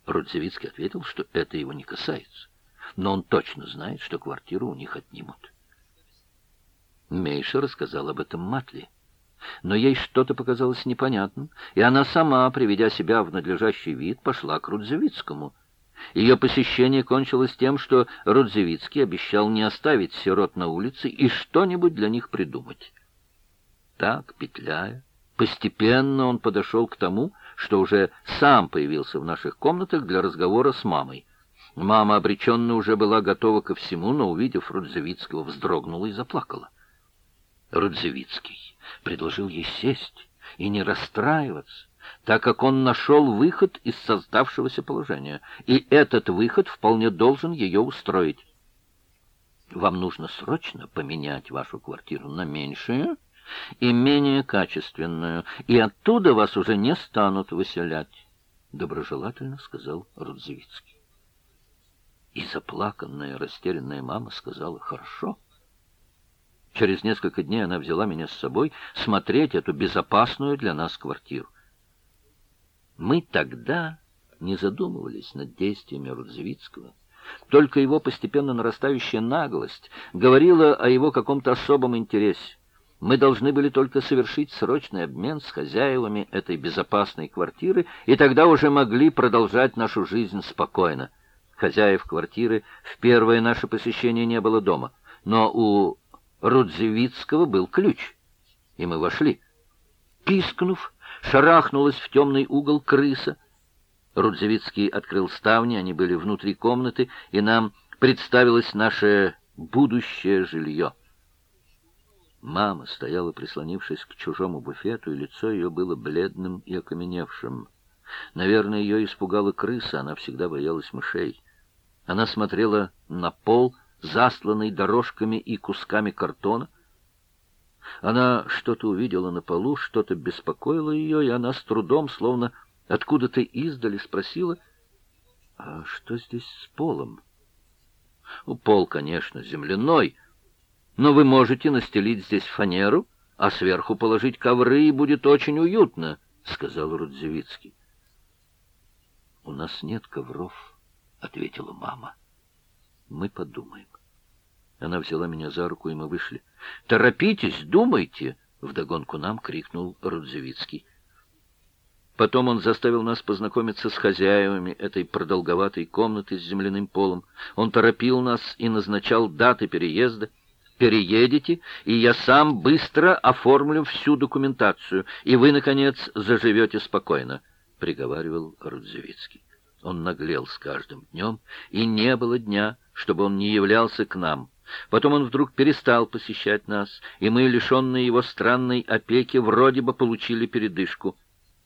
Рудзевицкий ответил, что это его не касается, но он точно знает, что квартиру у них отнимут. Мейша рассказал об этом Матле, но ей что-то показалось непонятным, и она сама, приведя себя в надлежащий вид, пошла к Рудзевицкому. Ее посещение кончилось тем, что Рудзевицкий обещал не оставить сирот на улице и что-нибудь для них придумать. Так, петляя, постепенно он подошел к тому, что уже сам появился в наших комнатах для разговора с мамой. Мама обреченно уже была готова ко всему, но, увидев Рудзевицкого, вздрогнула и заплакала. Рудзевицкий предложил ей сесть и не расстраиваться, так как он нашел выход из создавшегося положения, и этот выход вполне должен ее устроить. «Вам нужно срочно поменять вашу квартиру на меньшую и менее качественную, и оттуда вас уже не станут выселять», — доброжелательно сказал Рудзевицкий. И заплаканная, растерянная мама сказала: «Хорошо». Через несколько дней она взяла меня с собой смотреть эту безопасную для нас квартиру. Мы тогда не задумывались над действиями Рудзевицкого. Только его постепенно нарастающая наглость говорила о его каком-то особом интересе. Мы должны были только совершить срочный обмен с хозяевами этой безопасной квартиры, и тогда уже могли продолжать нашу жизнь спокойно. Хозяев квартиры в первое наше посещение не было дома, но у Рудзевицкого был ключ, и мы вошли. Пискнув, шарахнулась в темный угол крыса. Рудзевицкий открыл ставни, они были внутри комнаты, и нам представилось наше будущее жилье. Мама стояла, прислонившись к чужому буфету, и лицо ее было бледным и окаменевшим. Наверное, ее испугала крыса, она всегда боялась мышей. Она смотрела на пол, засланный дорожками и кусками картона. Она что-то увидела на полу, что-то беспокоило ее, и она с трудом, словно откуда-то издали, спросила: «А что здесь с полом?» «Пол, конечно, земляной, но вы можете настелить здесь фанеру, а сверху положить ковры, и будет очень уютно», — сказал Рудзевицкий. «У нас нет ковров», — ответила мама. «Мы подумаем». Она взяла меня за руку, и мы вышли. «Торопитесь, думайте!» — вдогонку нам крикнул Рудзевицкий. Потом он заставил нас познакомиться с хозяевами этой продолговатой комнаты с земляным полом. Он торопил нас и назначал даты переезда. «Переедете, и я сам быстро оформлю всю документацию, и вы, наконец, заживете спокойно», — приговаривал Рудзевицкий. Он наглел с каждым днем, и не было дня, чтобы он не являлся к нам. Потом он вдруг перестал посещать нас, и мы, лишенные его странной опеки, вроде бы получили передышку.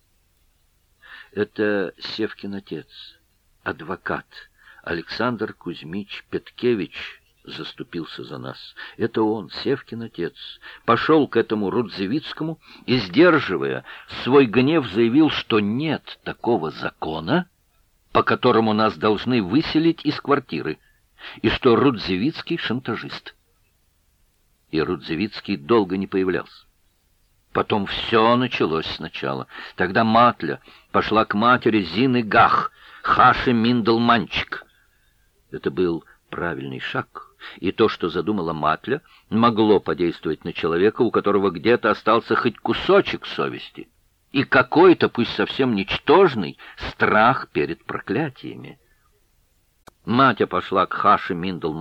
Это Севкин отец, адвокат Александр Кузьмич Петкевич, заступился за нас. Это он, Севкин отец, пошел к этому Рудзевицкому и, сдерживая свой гнев, заявил, что нет такого закона, по которому нас должны выселить из квартиры, и что Рудзевицкий шантажист. И Рудзевицкий долго не появлялся. Потом все началось сначала. Тогда Матля пошла к матери Зины Гах, Хаши Миндл-Манчик. Это был правильный шаг, и то, что задумала Матля, могло подействовать на человека, у которого где-то остался хоть кусочек совести, и какой-то, пусть совсем ничтожный, страх перед проклятиями. Матя пошла к Хаши Миндл